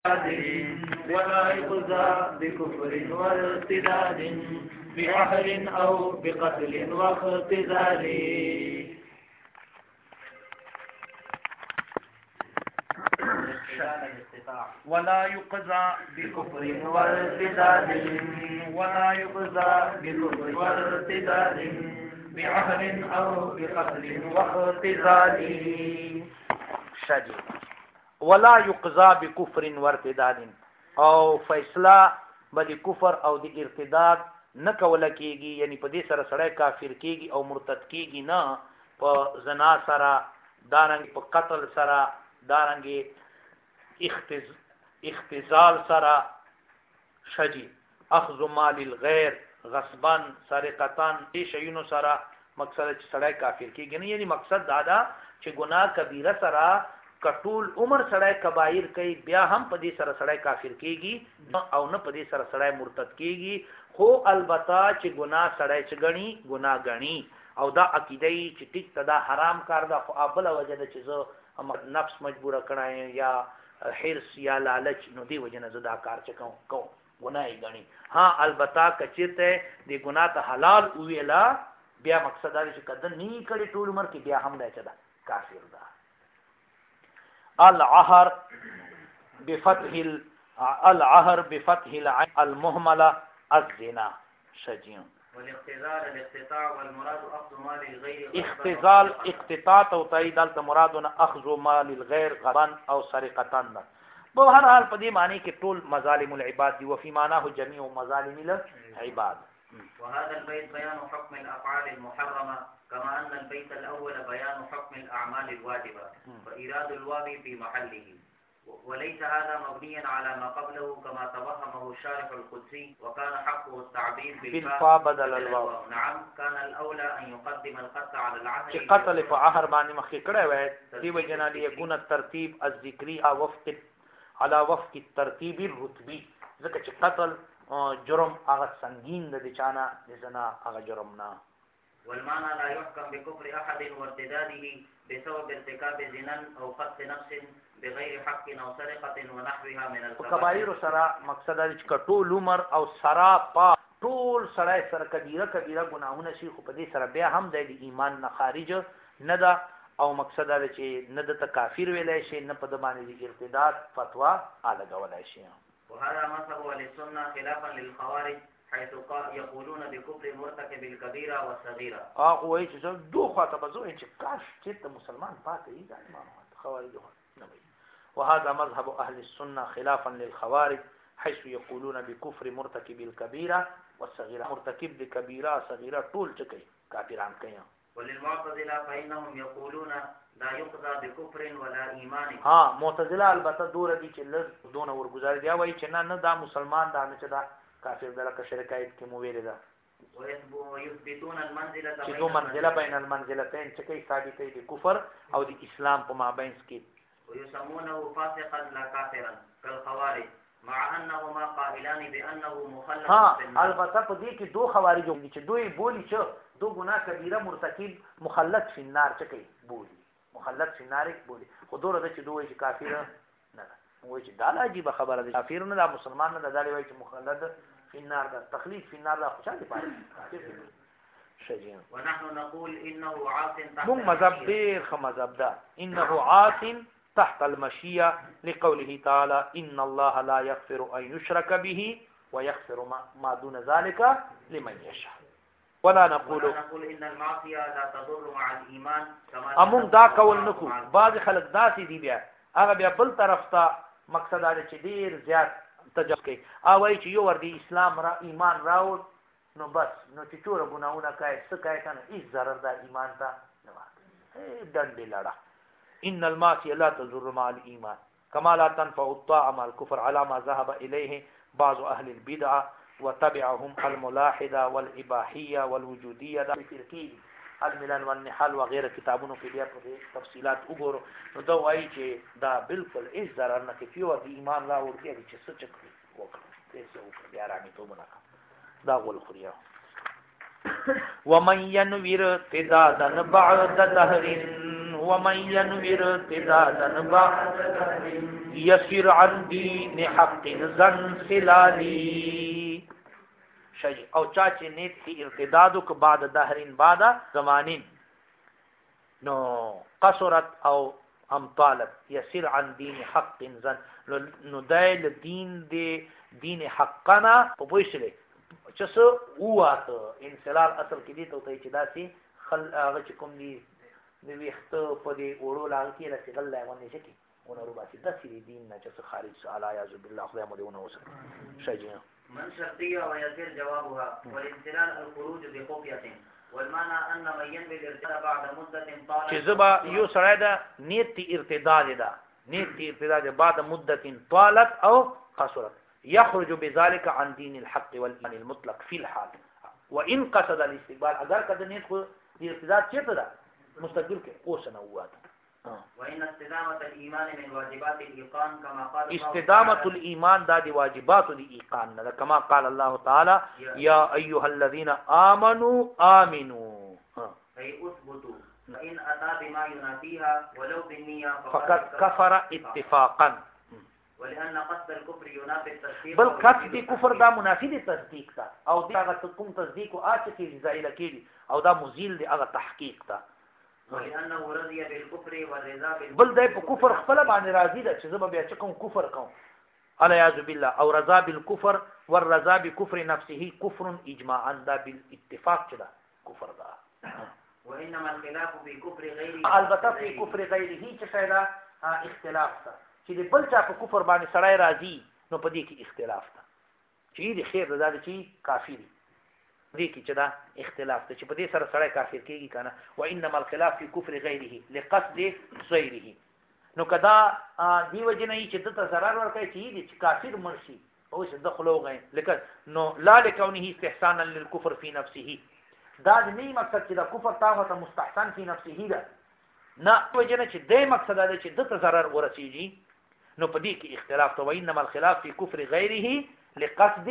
ولا يقضى بكفر وارتداد بعهر أو بقتل واختزال. ولا يقضى بكفر وارتداد ولا يقضى بكفر وارتداد بعهر أو بقتل واختزال. شديد. ولا يقضى بكفر وارتداد او فیصله به د کفر او د ارتداد نه کوله کېږي، یعنی په دې سره سړی کافر کېږي او مرتد کېږي نه، په زنا سره، دارنګ په قتل سره، دارنګ اختزال سره، شجی اخذ مال الغیر غصبا سرقتان، دې شیونو سره مقصد چې سړی کافر کېږي نه. یعنی مقصد دا ده چې ګناه کبیره سره کټول عمر سړی کبایر کوي، بیا هم په دې سره سړی کافر کېږي او نه په دې سره سړی مرتد کېږي. خو البته چې ګناه سړی چې ګڼي ګناه ګڼي او دا عقیده چې ټیک ته دا حرام کار ده، خو بله وجه ده چې زه نفس مجبوره کړی یا حرص یا لالچ، نو دې وجه نه زه دا کار چې کوم ګناه یې ګڼي. ها البته که چېرته دې ګناه ته حلال وویله، بیا مقصد دا دی چې که ده نه کړي ټول عمر کې، بیا هم دی چې ده کافر ده. العهر بفتح العين المهمله الزنا شجيع. والاختزال الاقتطاع والمراد اخذ مال الغير. اختزال اقتطاع او تایید دلته مرادونه اخذ مال الغير غبن او سرقتان ده. په هر حال په دې معنی کې ټول مظالم العباد دي، وفي معناه جميع مظالم العباد. وهذا البيت بيان حكم الافعال المحرمه، كما أن البيت الأول بيان حكم الأعمال الواجبة، فإيراد الواو في محله، وليس هذا مبنيا على ما قبله كما توهمه الشارح القدسي، وكان حقه التعبير بالفاء بدل الواو. نعم، كان الأولى أن يقدم القتل على العهر. قتل فعهر باندې مخکې کړی وای، دې وجنا ليكون الترتيب الذكري على وفق الترتيب الرتبي، ځکه چې قتل جرم هغه سنگین د چانه د زنا هغه جرم نه. والمعنى لا يحكم بكفر أحد وارتداده بسبب ارتكاب زنا أو قتل نفس بغير حق أو سرقة ونحوها من الكبائر. سره مقصد دی چې ټول عمر او سرا پا ټول سړی سره کبیره ګناهونه شي، خو په دې سره بیا هم د ایمان نه خارج نه ده، او مقصد دا چې نه د کافر ویلای شي، نه په د باندې د ارتداد فتوا الګولای شي. وهذا مذهب اهل السنه خلافا للخوارج، حيث يقولون بكفر مرتكب الكبيره والصغيره. وایي چې دوه خواته به زه چې کاش چې مسلمان پاتې وي، دا خوارج نه وي. وهذا مذهب اهل السنه خلافا للخوارج، حيث يقولون بكفر مرتكب الكبيره والصغيره. مرتكب د کبیره صغیره ټول چې کوي کافران کوي. وللمعتزله فانهم يقولون لا يقضى بكفر ولا ایمان. معتزله البته دوره دي چې لږ دونه ورګزار دی، وایي چې نه دا مسلمان دا نه چې دا کافر دلته شرکایت کې مو ویل ده. ويثبتون المنزله چې دو منزله بین المنزلتين چې کوي ثابتې د کفر او د اسلام په مابین کې. ويسمونه فاسقا لا كافرا كالخوارج، مع انهما قائلان بانه مخلد في النار. البته په دې کې دوه خوارج دي چې دوی بولی چې دو ګناه کبیره مرتکب مخلد فی النار چې کوي بولی مخلد فی النار بولی، خو دوره د چې دوی چې کافر نه ده، وایي چې دا عجیبه خبره ده، کافر نه ده مسلمان نه ده، دا وایي چې مخلد فی النار ده، تخلید فی النار ده، خو چا دې پاره شجین. ونحن نقول انه عاص تحت مون مذهب ډیر ښه مذهب ده، انه عاص تحت المشیه لقوله تعالی ان الله لا يغفر ان يشرك به ويغفر ما دون ذلك لمن يشاء. ولا نقول ان المعصيه لا تضر مع الايمان كما امون دا کول نکو. بعض خلک داسې دي بیا هغه بیا بل طرف ته مقصد دا چې ډیر زیات تجاوز کوي، وایي چې یو ور دی اسلام را ایمان راوړ نو بس نو چې ټول ګناهونه کوي څه کوي کنه هیڅ ضرر دا ایمان ته نه واقع ډنډې لړه. ان المعصيه لا تضر مع الايمان كما لا تنفع الطاعه مع الكفر على ما ذهب اليه بعض اهل البدع وتبعهم الملاحده والاباحيه والوجوديه دا فرقي الملل والنحل وغيره کتابونو کې بیا په تفصيلات وګورو. نو دا وایي چې دا بالکل هیڅ ضرر نه کوي او د ایمان لا ورته چې څه چکري وکړي څه وکړي بیا رامي ته مونږه دا غول خوریا. ومن ينوير ارتدادا بعد دهر ومن ينوي ارتدادا بعد يسير عن دين حق زن خلالي شيء او چا چې نیت کی ارتداد کو بعد دهرین بعد زمانین نو قصرت او امطالت يسير عن دين حق زن نو دایل دین حقنا په پوښتنه چې څه واته انسلال اصل کې دي ته چې داسي خل هغه چې کوم دي د ویخته په دې وړو لاغ کې راځي غل لا ونه شي ونه باسي د سری دین نه چې خارج علی اعوذ بالله خدای مو دې ونه وسه شجع من شرطيه ويصير جوابها والانسلال الخروج بخفيه والمعنى ان من ينوي الارتداد بعد مده طالت چې زبا یو سره دا نیت ارتداد ده نیت ارتداد بعد مده طالت او قصرت يخرج بذلك عن دين الحق والايمان المطلق في الحال وان قصد الاستقبال اگر کده نیت خو ارتداد چیرته ده مستقبل کې اوسنه واته وان استدامه الايمان من واجبات الايقان كما قال استدامه الايمان دا دي واجبات الايقان كما قال الله تعالى يا ايها الذين امنوا امنوا اي اثبتوا فان اتى بما ينافيها ولو بالنيه فقد كفر اتفاقا ولان قصد الكفر ينافي التصديق بل قصد الكفر دا منافي دي تصديق تا او دا هغه کوم تصديق او اچ کې زائل کېږي او دا مزيل دي هغه تحقیق تا ولانه رضي بالكفر والرضا بل دا په کفر خپل باندې راضي ده چې زما بیا چې کوم کفر کوم الیاذ بالله او رضا بالكفر والرضا بكفر نفسه كفر اجماعا دا بالاتفاق چې دا کفر ده وانما الخلاف في كفر غيره البته في كفر غيره چې شایدا اختلاف ده چې بل چا په کفر باندې سړی راضي نو په دې کې اختلاف ده چې دې خیر ده چې کافر دي کې چې دا اختلاف ته چې په دې سره سړی کافر کېږي کنه و انما الخلاف في كفر غيره لقصد غيره نو کدا دی وجنه چې د ضرر ورکړي چې کافر مرشي او چې دخلو غي لکه نو لا لكونه استحسانا للكفر في نفسه دا نه مقصد چې دا کفر تاغه مستحسن في نفسه ده نه وجنه چې دې مقصد دا چې د ضرر ورسیږي نو په دې کې اختلاف ته و انما الخلاف في كفر غيره لقصد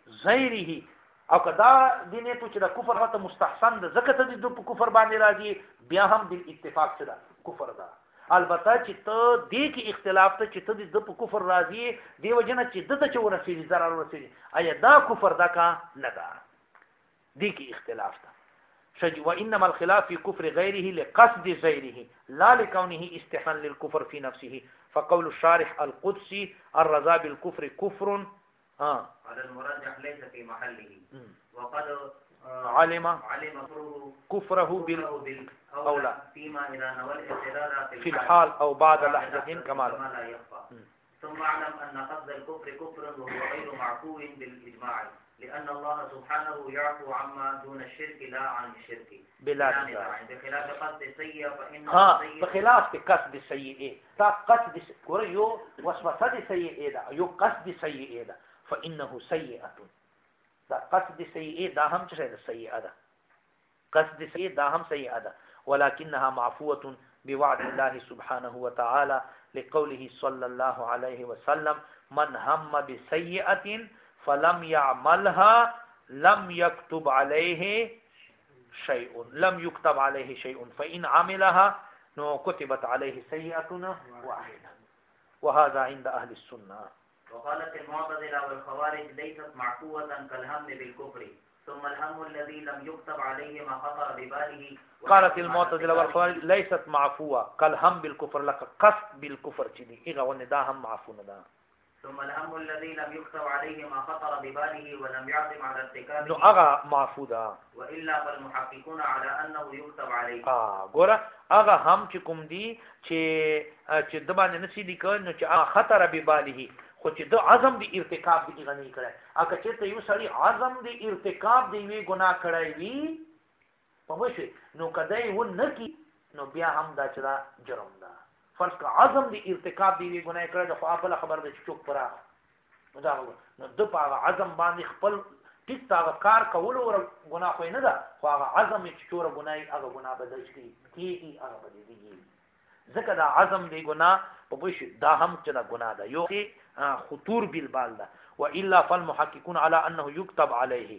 غيره او کدا دینه ته چې دا کفر هته مستحسن ده زکه ته د کفر باندې راځي بیا هم بل اتفاق سره کفر ده البته چې ته دې کې اختلاف ته چې ته د کفر راځي دی وجنه چې دته چې ورسېږي ضرر ورسېږي ایا دا کفر ده کا نه ده دې کې اختلاف ده شج وانما الخلاف في كفر غيره لقصد غيره لا لكونه استحسان للكفر في نفسه فقول الشارح القدسي الرضا بالكفر كفر على المرجح ليس في محله وقد علم كفره بالأولى فيما إذا نوى الارتداد في الحال أو بعد لحظة كما لا يخفى ثم اعلم أن قصد الكفر كفر وهو غير معفو بالإجماع لأن الله سبحانه يعفو عما دون الشرك لا عن الشرك بخلاف قصد السيء فإنه بخلاف قصد السيء تا قصد يو وسوسه السيء ده يو قصد السيء ده فإنه سيئة دا قصد سيئة دا هم چه سيئة ده قصد سيئة دا هم سيئة ده ولكنها معفوة بوعد الله سبحانه وتعالى لقوله صلى الله عليه وسلم من هم بسيئة فلم يعملها لم يكتب عليه شيء فإن عملها نو كتبت عليه سيئة واحدة وهذا عند أهل السنة وقالت المعتزلة والخوارج ليست معفوة كالهم بالكفر ثم الهم الذي لم يكتب عليه ما خطر بباله قالت المعتزلة والخوارج ليست معفوة كالهم بالكفر لك قصد بالكفر چدي اغا ونداهم معفو ندا ثم الهم الذي لم يكتب عليه ما خطر بباله ولم يعزم على ارتكابه نو اغا معفو دا والا فالمحققون على انه يكتب عليه ګوره اغا هم چې کوم دي چې د باندې نسی دي کړه نو چې خطر بباله خو چې د عزم دی ارتکاب دی غنی کړي اګه چې ته یو سړی عزم دی ارتکاب دی وی ګناه کړی وی په وشه نو کدی و نه کی نو بیا هم دا چې جرم ده فرض کا عزم دی ارتکاب دی وی ګناه کړی خو خپل خبر د چوک پرا نو د په عزم باندې خپل ټیک تا کار کول او ګناه خو نه ده خو هغه عزم چې چور ګناه هغه ګناه بدل شي کیږي هغه بدل دیږي ځکه دا عزم دی ګناه په وشه دا هم چې دا ګناه ده یو خطور بالبال ده والا فالمحققون على انه يكتب عليه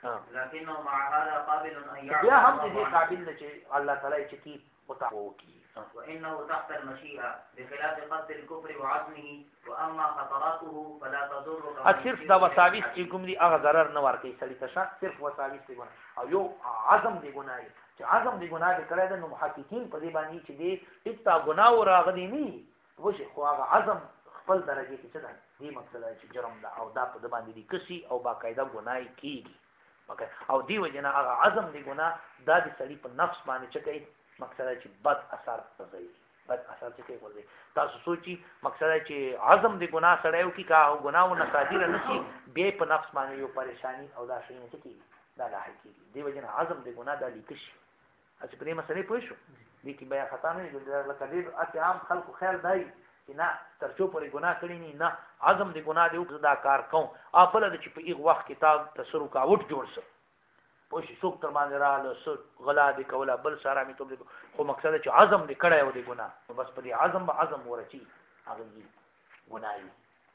لكنه مع هذا قابل ان يا هم دې قابل چې الله تعالی چې کی وتاو کی وإنه تحت المشيئة بخلاف قصد الكفر وعزمه وأما خطراته فلا تضر. صرف دا وساویس چې کوم دي هغه ضرر نه ورکوي سړي ته شک صرف وساویس دی ګناه او یو عزم دی ګناه چې عزم دی ګناه کړی د نو محققین په دې باندې چې دی هیڅ ګناه راغلی نه وشي خو هغه عزم خپل درجه کې څه ده دې مقصد چې جرم ده او دا په د باندې دي کسي او باقاعده ګناه کیږي او دی وجنه هغه عزم دی ګناه دا د سړي په نفس باندې چې کوي مقصد چې بد اثر کوي بد اثر چې کوي ورته تاسو سوچي مقصد چې عزم دی ګناه سړیو کې کا او ګناونه صادره نشي به په نفس باندې یو پریشانی او دا شي نه کوي دا لا حقيقي دی وجنه عزم دی ګناه د لیکشي چې په دې مسلې پوه شو دي کې بیا خطا نه دي لکه دې اته عام خلکو خیال دی چې نه ترڅو پرې ګناه کړی نه عزم دی ګناه دی دا کار کوم خپل د چې په یو وخت کتاب تسرو کا وټ جوړ سه پوه شي څوک تر باندې رااله څوک غلا دی کوله بل سره می ته خو مقصد چې عزم دی کړی و دی ګناه بس په دې عزم به عزم ورچی هغه دی ګناهي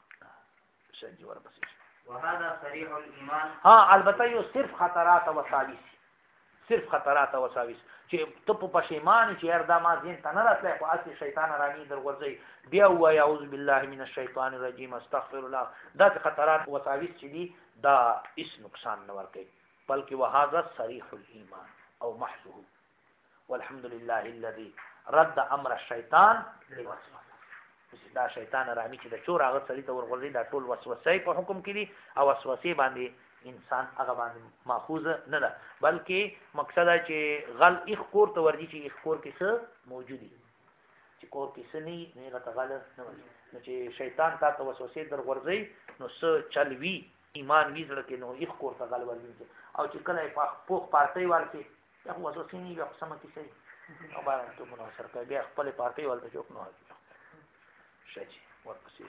شجي ورپسې وهذا صريح الإيمان. ها البته یو صرف خطرات او وساویس صرف خطرات او وساویس چې ته په پښیمان چې هر دما ځین ته نه راتلای خو اصلي شیطان رانی در ورځي بیا وای اعوذ بالله من الشیطان الرجیم استغفر الله دا خطرات او وساویس چې دي دا هیڅ نقصان نه ورکوي بلکې وهذا صريح الإيمان او محضه والحمد لله الذي رد امر الشيطان لوسوسه دا شیطان رانی چې د چور هغه سړي ته ورغورځي دا ټول وسوسه په حکم کې دي او وسوسه باندې انسان هغه باندې ماخوذ نه ده بلکې مقصد چې غل اخ کور ته ورځي چې اخ کور کې څه موجودي چې کور کې څه نه نه غل نه ورځي چې شیطان ته وسوسه در ورځي نو څه چلوي ایمان ویزړه کې نو اخ کور ته غل ورځي او چې کله په پوخ پارټي ورته یا وسوسه نه یو سم کې شي او باندې ته مناسب کوي بیا خپل پارټي ولته جوړ نه شجي ورپسې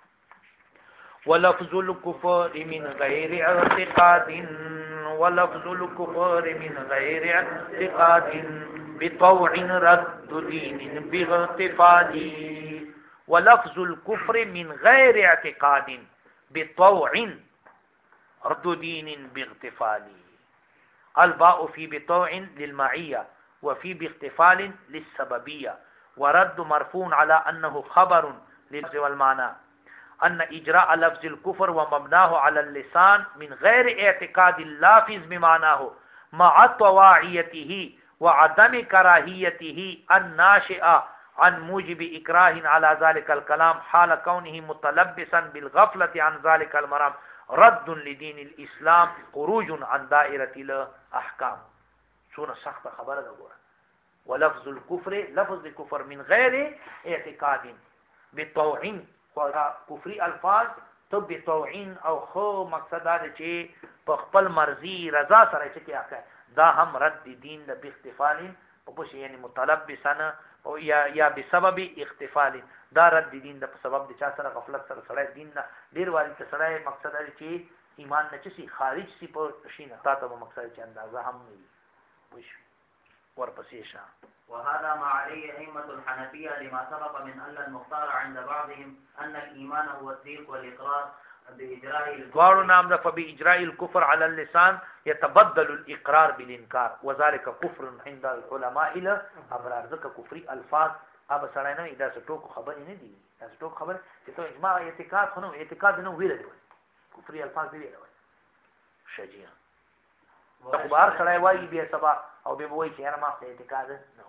ولفظ الكفر من غير اعتقاد ولفظ الكفر من غير اعتقاد بطوع رد دين باغتفال ولفظ الكفر من غير اعتقاد بطوع رد دين باغتفال الباء في بطوع للمعية وفي باغتفال للسببية ورد مرفوع على أنه خبر للفظ والمعنى أن إجراء لفظ الكفر ومبناه على اللسان من غير اعتقاد اللافظ بمعناه مع طواعيته وعدم كراهيته الناشئة عن موجب إكراه على ذلك الكلام حال كونه متلبسا بالغفلة عن ذلك المرام رد لدين الإسلام خروج عن دائرة الأحكام سورة سخت خبر ده ولفظ الكفر لفظ الكفر من غير اعتقاد بطوع کفری الفاظ تو بطوعین او خو مقصد دا چې په خپل مرضی رضا سره چې کیږي دا هم رد دین د باختفال او په یعنی متلبسن او یا بسبب اختفال دا رد دین د سبب د چا سره غفلت سره سره دین نه ډیر والی ته سره مقصد دا چې ایمان نه چي خارج سي په شینه تا ته مقصد چې اندازه هم نه وي ورپسې وهذا ما عليه أئمة الحنفية لما سبق من أن المختار عند بعضهم أن الإيمان هو التصديق والإقرار بإجراء قالوا نعم فبإجراء الكفر على اللسان يتبدل الإقرار بالإنكار وذلك كفر عند العلماء إلى أبرار ذلك كفري ألفاظ أبا سرعنا إذا ستوك خبر ندي إذا ستوك خبر تتو إجماع اعتقاد خنو اعتقاد نو ويرد كفري ألفاظ دي ويرد شجيا اخبار سره وایي بیا سبا او به وایي چې ما خپل اعتقاد نو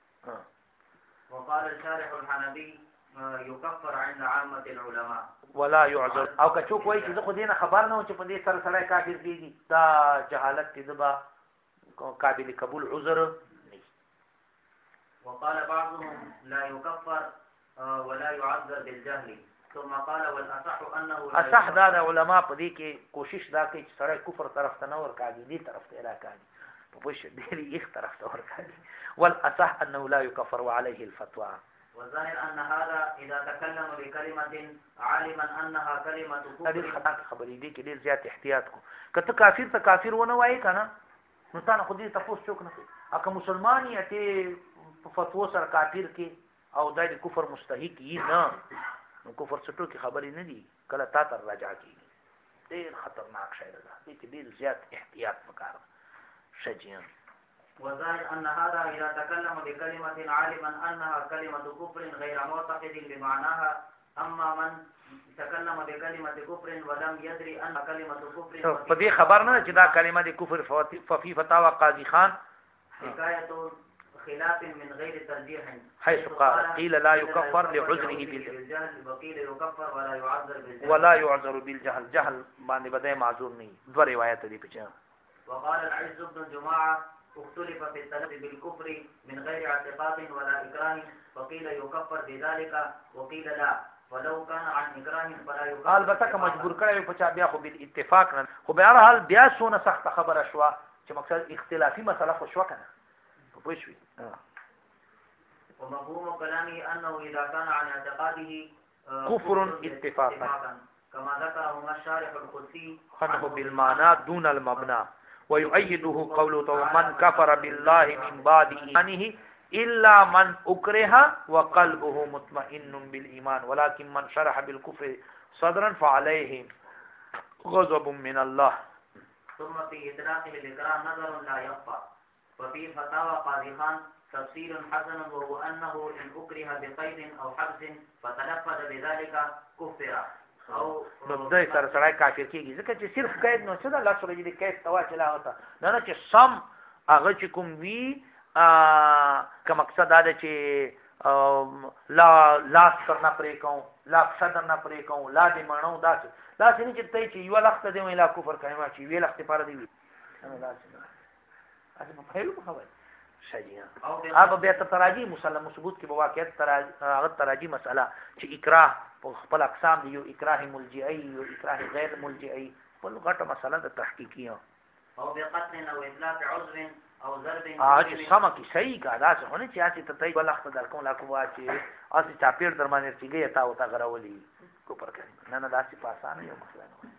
وقال الشارح الحنبي يكفر عند عامة العلماء ولا يعذر او که څوک وایي چې زه خو دې نه خبر نه و چې په دې سره سره کافر دي دا جهالت دې دبا قابل قبول عذر نه وقال بعضهم لا يكفر ولا يعذر بالجهل ثم قال والاصح انه اصح دا علماء په دې کې کوشش دا کوي چې سره کفر طرف ته نه ورکاږي دې طرف ته راکاږي په پوښ دې یو طرف ته ورکاږي والاصح انه لا يكفر وعليه الفتوى والظاهر ان هذا اذا تكلم بكلمه عالما انها كلمه كفر دې خطا خبرې دي کې ډېر زیات احتیاط کو کته کافر ته کافر ونه وایي کنه نو تا نه خو دې تاسو څوک نه کوي اګه مسلمان یې ته په فتوا سره کافر کې او د کفر مستحق یې نه نو کفر څټو کې خبرې نه دي کله تا تر راجع کیږي ډېر خطرناک شی ده دې کې ډېر زیات احتیاط وکړه شجیان وظاهر أن هذا إذا تكلم بكلمة عالما أنها كلمة كفر غير معتقد بمعناها أما من تكلم بكلمة كفر ولم يدري أن كلمة كفر فدي خبرنا چې دا کلمه د کفر ففي فتاوى قاضي خان حكاية خلاف من غير ترجيح حيث قيل لا يكفر لعذره بالجهل وقيل يكفر ولا يعذر بالجهل ولا يعذر بالجهل جهل باندې بده معذور نه دوه روایت دي پچا. وقال العز بن جماعة اختلف في التلفظ بالكفر من غير اعتقاد ولا إكراه وقيل يكفر بذلك وقيل لا ولو كان عن إكراه فلا يكفر. البته که مجبور کړی په چا بیا خو بل اتفاق نه خو به هر حال بیا سونه سخت خبره شو چې مقصد اختلافي مسله خو شو کنه په شوي. ومفهوم كلامه أنه إذا كان عن اعتقاده كفر اتفاقا كما ذكره الشارح القدسي خنه بالمعنى دون المبنى ويؤيده قوله من كفر بالله من بعد إيمانه إلا من أكره وقلبه مطمئن بالإيمان ولكن من شرح بالكفر صدرا فعليه غضب من الله. ثم في إطلاقه الإكراه نظر لا يخفى وفي فتاوى قاضي خان تفسير حسن وهو أنه إن أكره بقيد أو حبس فتلفظ بذلك كفر او نو دای سره سره کافر کیږي ځکه چې صرف قید نو څه د الله سره دې قید توا چلا ہوتا نه چې سم هغه چې کوم وی که مقصد دا چې لا سر نه پرې کوم لا صدر نه پرې کوم لا دې مانو دا څه چې ته چې یو لخت دې ویلا کفر کایما چې وی لخت پاره دی نه دا څه اته په خیلو خبره شجیه هغه به تراجی مسلم ثبوت کې واقعیت تراجی مسأله چې اکراه په خپل اقسام دی یو اکراه ملجئی یو اکراه غیر ملجئی په غټه مسله د تحقیقی او بقتل او اطلاق عذر او ضرب چې سم کی صحیح کا دا څه هونه چې اسی ته تای بلخت در کوم لا کوه چې اسی چاپیر در باندې چیږي تا او تا غراولي کو پر کوي نه دا سی پاسانه یو مسله نه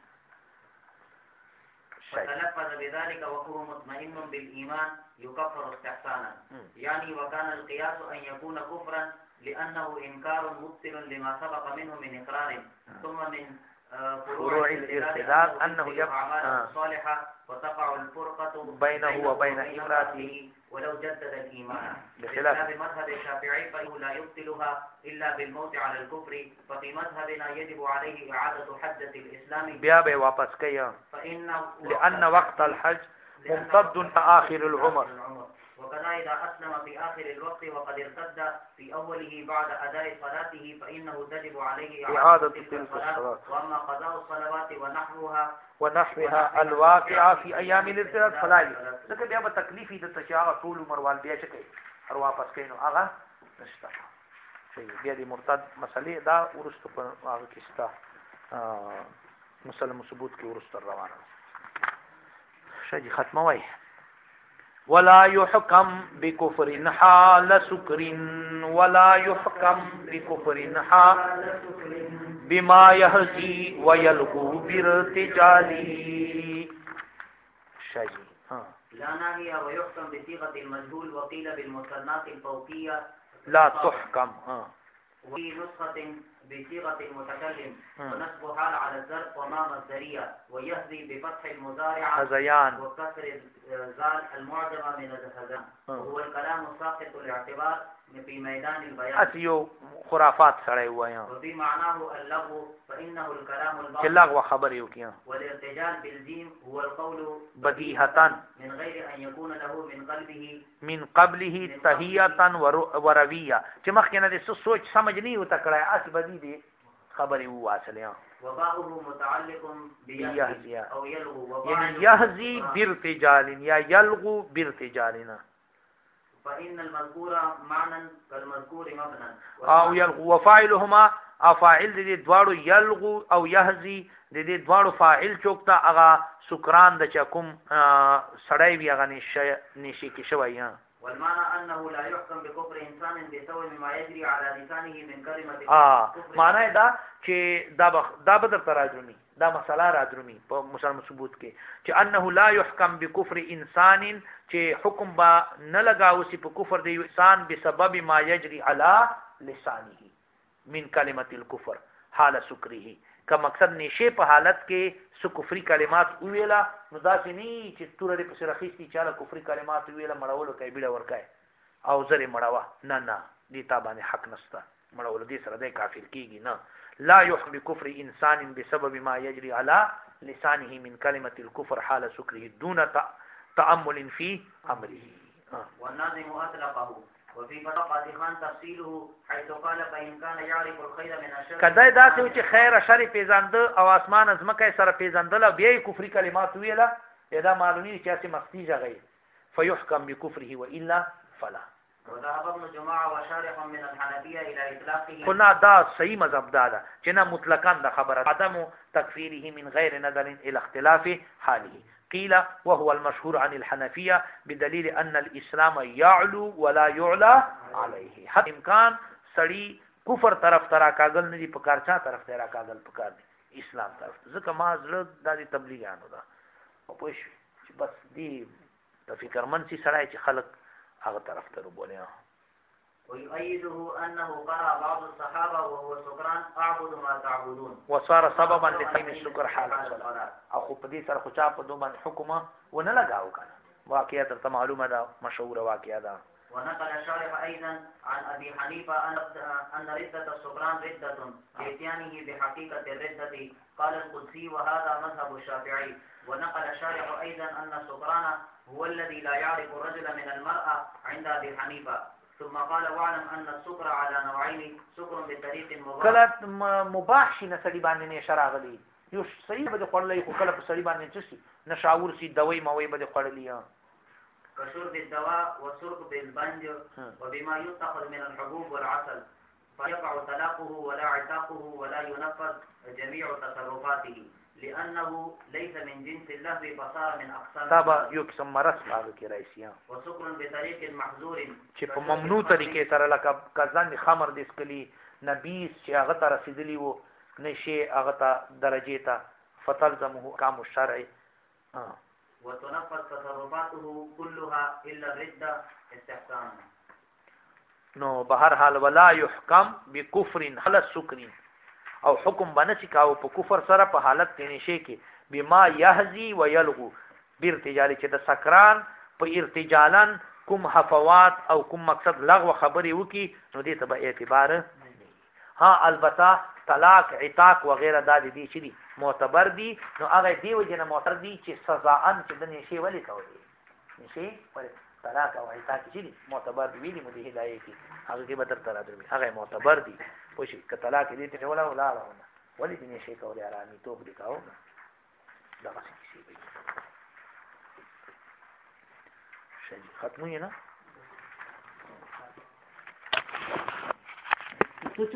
فتلفظ بذلك وهو مطمئن بالإيمان يكفر استحسانا يعني وكان القياس أن يكون كفرا لأنه إنكار مبطل لما سبق منه من إقرار ثم من فروع الارتداد أنه أعمال صالحة وتقع الفرقة بينه وبين امرأته ولو جدد الإيمان بخلاف مذهب الشافعي فإنه لا يبطلها إلا بالموت على الكفر ففي مذهبنا يجب عليه إعادة حجة الإسلام بيابه واپس كيا لأن وقت الحج ممتد آخر العمر وكذا إذا أسلم في آخر الوقت وقد ارتد في أوله بعد أداء صلاته فإنه تجب عليه إعادة تلك الصلاة وأما قضاء الصلوات ونحوها الواقعة في أيام الارتداد فلا يجوز ځکه بیا به تکلیفي د تشاغ ټول عمر وال بیا چکه هر واپس کینو هغه نشته بیا د مرتد مسلې دا ورستو په هغه کې ستا مسلم ثبوت کې ورستو روانه شي ختمه وای ولا يحكم بكفر حال سكر ولا يحكم بكفر حال بما يهزي ويلغو بارتجاله شيء لا ناهي ويحكم بصيغة المجهول وقيل بالمثنات الفوقية لا تحكم وفي نسخة بصيغة المتكلم ونصب حال على الظرف وما مصدرية ويهزي بفتح المضارع هذيان وكسر الزال المعجمة من الهذان وهو الكلام الساقط الاعتبار في ميدان البيان اسيو خرافات سره وایا وفي معناه اللغو فإنه الكلام الباطل كلاغ وخبر یو کیا والارتجال بالجيم هو القول بديهة من غير أن يكون له من قبله تهية وروية چې مخکې نه د سوچ سمجھ نه یو تکړه اس بدی دی خبري وو اصله وباؤه متعلق بيهزي أو يلغو يعني يهزي بارتجال يا يلغو بارتجالنا فإن المذكور معنى كالمذكور مبنى او يلغو وفاعلهما افاعل دي دواړو يلغو او يهزي دي دواړو فاعل چوکتا اغا سکران د چکم سړی وی اغا نشي کې شوی والمعنى أنه لا يحكم بكفر إنسان بسبب ما يجري على لسانه من كلمة معنی دا چې دا بدر تراجمي دا مسله راجمي په مسلم ثبوت کې چې انه لا يحكم بكفر انسان چې حکم با نه لگاوسی په کفر د انسان بسبب ما يجري على لسانه من كلمة الكفر حال سکره که مقصد نشه په حالت کې سو کفري کلمات ویلا نو داسې نه چې تورې په سر اخیستي چې له کفري کلمات ویلا مړولو کوي بیړه ورکای او زره مړوا نه دې تابانه حق نشته مړولو دې سره د کافر کیږي نه لا يحكم بكفر انسان بسبب ما يجري على لسانه من كلمه الكفر حال سكره دون تامل في امره والناظم اطلقه وفي بطاقة خان تفصيله حيث قال فإن كان يعرف الخير من الشر کدی دا چې خیر شر پیژاند او اسمان ازمکه سره پیژاندل بیا کفر کلمات ویلا دا معلومی چې چې مستی جغی فيحكم بكفره والا فلا وذهب ابن جماعة وشارح من الحنفية إلى إطلاقه قلنا دا صحیح مذهب دا چې نه مطلقاً د خبره عدم تکفیره من غیر نظر الى اختلاف حاله قيل وهو المشهور عن الحنفية بدليل أن الإسلام يعلو ولا يعلى عليه حتى امکان سړی کفر طرف ترا کاغل نه دی پکار چا طرف ترا کاغل پکار دی اسلام طرف ځکه ما زړه د تبلیغانو دا او پوه چې بس دی د فکر منسي سړی چې خلق هغه طرف ته وبولیا ويؤيده أنه قرأ بعض الصحابة وهو سكران أعبد ما تعبدون وصار سببا لتقييم الشكر حال الصلاة او په دې سره خو چا په دومره حکم ونه لگاو کنه واقعیت ته معلومه ده مشهور واقعه ده ونقل الشارح أيضا عن أبي حنيفة أن ردة السكران ردة لإتيانه بحقيقة الردة قال القدسي وهذا مذهب الشافعي ونقل الشارح أيضا أن السكران هو الذي لا يعرف الرجل من المرأة عند أبي حنيفة ثم قال واعلم أن السكر على نوعين سكر بطريق مباح کله مباح شي نه سړي باندې نه شراغلي یو صحیح به خړلې خو کله په سړي باندې چشي نشاور سي دوی موي به خړلې كشرب الدواء والسرق بالبنج وبما يتخذ من الحبوب والعسل فيقع طلاقه ولا عتاقه ولا ينفذ جميع تصرفاته لأنه ليس من جنس اللهو فصار من أقسام تابع یو قسم مرض هغه کې راځي وسكر بطريق محظور چې په ممنوع طریقې سره لکه کزن خمر د اسکلی نبیس چې هغه ته رسیدلی وو نشي هغه ته درجه ته فتلزمه احکام الشرع وتنفذ تصرفاته كلها الا الردة استحسانا نو بهر حال ولا يحكم بكفر حال السكر او حکم باندې کاو په کفر سره په حالت کې نشي کې بما يهزي ويلغو بارتجال چې د سکران په ارتجالن کوم حفوات او کوم مقصد لغو خبري وکي نو دې ته به اعتبار ها البته طلاق عتاق وغيرها د دې چې دي معتبر دي نو هغه دی وجنه معتبر دي چې سزا ان چې د نشي ولي کوي نشي ولې طلاق او عتاق چې دي معتبر دي ویلي مده هدايه کې هغه کې به تر تر درمي هغه معتبر دي پوښي ک طلاق دې ته ولا ولې دې نشي کولای ارامي توپ دي کاو دا څه شي به شي ختمه نه